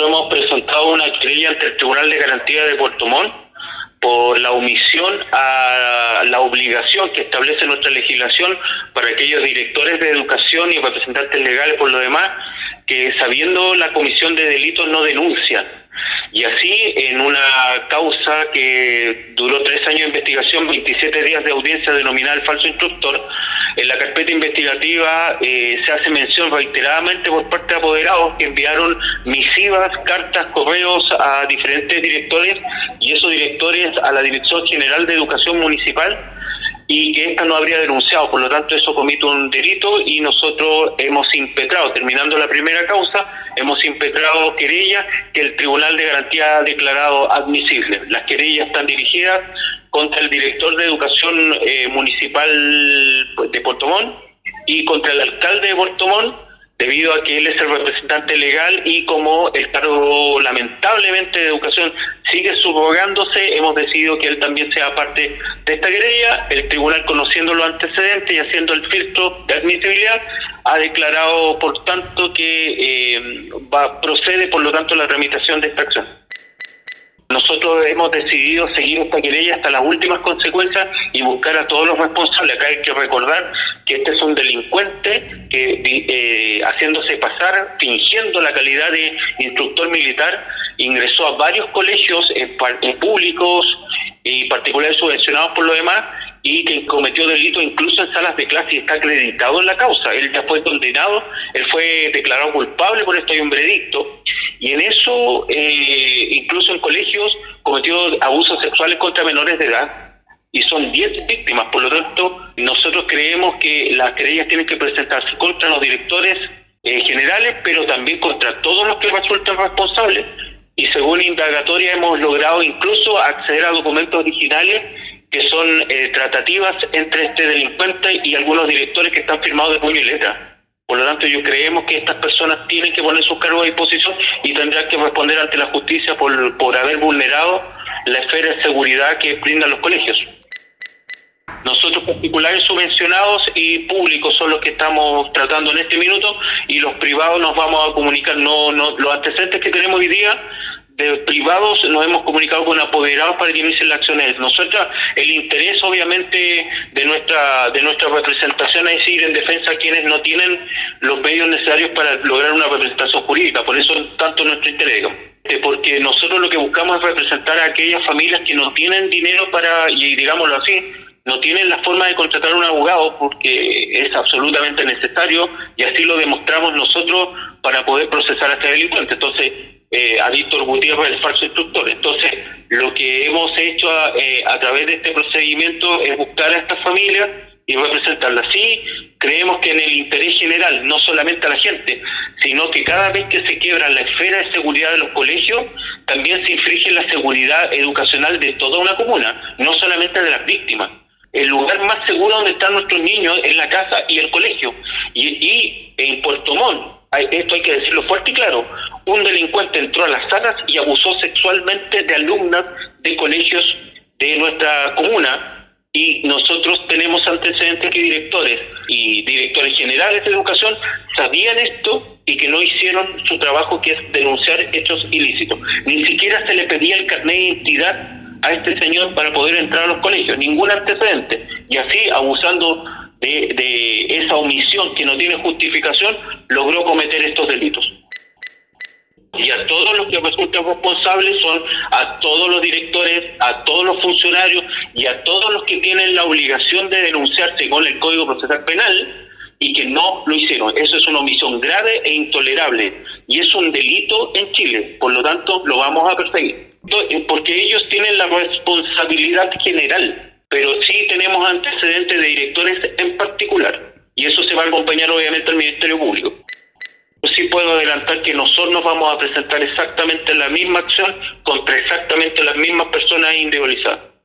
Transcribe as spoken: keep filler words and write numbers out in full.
Nosotros hemos presentado una querella ante el Tribunal de Garantía de Puerto Montt por la omisión a la obligación que establece nuestra legislación para aquellos directores de educación y representantes legales por lo demás, que sabiendo la comisión de delitos no denuncian. Y así, en una causa que duró tres años de investigación, veintisiete días de audiencia denominada el falso instructor, en la carpeta investigativa eh, se hace mención reiteradamente por parte de apoderados que enviaron misivas, cartas, correos a diferentes directores, y esos directores a la Dirección General de Educación Municipal, y que ésta no habría denunciado. Por lo tanto, eso comete un delito y nosotros hemos impetrado, terminando la primera causa, hemos impetrado querellas que el Tribunal de Garantía ha declarado admisibles. Las querellas están dirigidas contra el director de Educación eh, Municipal de Puerto Montt y contra el alcalde de Puerto Montt, debido a que él es el representante legal, y como el cargo lamentablemente de educación sigue subrogándose, hemos decidido que él también sea parte de esta querella. El tribunal, conociendo los antecedentes y haciendo el filtro de admisibilidad, ha declarado por tanto que eh, va, procede por lo tanto la tramitación de esta acción. Nosotros hemos decidido seguir esta querella hasta las últimas consecuencias y buscar a todos los responsables. Acá hay que recordar que este es un delincuente que, eh, haciéndose pasar, fingiendo la calidad de instructor militar, ingresó a varios colegios eh, públicos y particulares subvencionados por lo demás, y que cometió delitos incluso en salas de clase y está acreditado en la causa. Él ya fue condenado, él fue declarado culpable, por esto hay un veredicto. Y en eso, eh, incluso en colegios, cometió abusos sexuales contra menores de edad, y son diez víctimas. Por lo tanto, nosotros creemos que las querellas tienen que presentarse contra los directores eh, generales, pero también contra todos los que resulten responsables. Y según indagatoria hemos logrado incluso acceder a documentos originales que son eh, tratativas entre este delincuente y algunos directores que están firmados de puño y letra. Por lo tanto, yo creemos que estas personas tienen que poner sus cargos a disposición y tendrán que responder ante la justicia por, por haber vulnerado la esfera de seguridad que brindan los colegios. Nosotros, particulares subvencionados y públicos, son los que estamos tratando en este minuto, y los privados nos vamos a comunicar. No, no, los antecedentes que tenemos hoy día de privados nos hemos comunicado con apoderados para que inicien las acciones. Nosotros, el interés obviamente de nuestra de nuestra representación es ir en defensa a quienes no tienen los medios necesarios para lograr una representación jurídica. Por eso tanto nuestro interés, porque nosotros lo que buscamos es representar a aquellas familias que no tienen dinero para, y digámoslo así, no tienen la forma de contratar a un abogado, porque es absolutamente necesario, y así lo demostramos nosotros para poder procesar a este delincuente. Entonces, Eh, a Víctor Gutiérrez, el falso instructor. Entonces, lo que hemos hecho a, eh, a través de este procedimiento es buscar a estas familias y representarlas. Sí, creemos que en el interés general, no solamente a la gente, sino que cada vez que se quiebra la esfera de seguridad de los colegios, también se infringe la seguridad educacional de toda una comuna, no solamente de las víctimas. El lugar más seguro donde están nuestros niños es la casa y el colegio. Y, y en Puerto Montt, esto hay que decirlo fuerte y claro, un delincuente entró a las salas y abusó sexualmente de alumnas de colegios de nuestra comuna, y nosotros tenemos antecedentes que directores y directores generales de educación sabían esto y que no hicieron su trabajo, que es denunciar hechos ilícitos. Ni siquiera se le pedía el carnet de identidad a este señor para poder entrar a los colegios, ningún antecedente, y así, abusando de, de esa omisión que no tiene justificación, logró cometer estos delitos. Y a todos los que resultan responsables son a todos los directores, a todos los funcionarios y a todos los que tienen la obligación de denunciar según el Código Procesal Penal y que no lo hicieron. Eso es una omisión grave e intolerable y es un delito en Chile. Por lo tanto, lo vamos a perseguir. Porque ellos tienen la responsabilidad general, pero sí tenemos antecedentes de directores en particular. Y eso se va a acompañar obviamente al Ministerio Público. Sí puedo adelantar que nosotros nos vamos a presentar exactamente la misma acción contra exactamente las mismas personas individualizadas.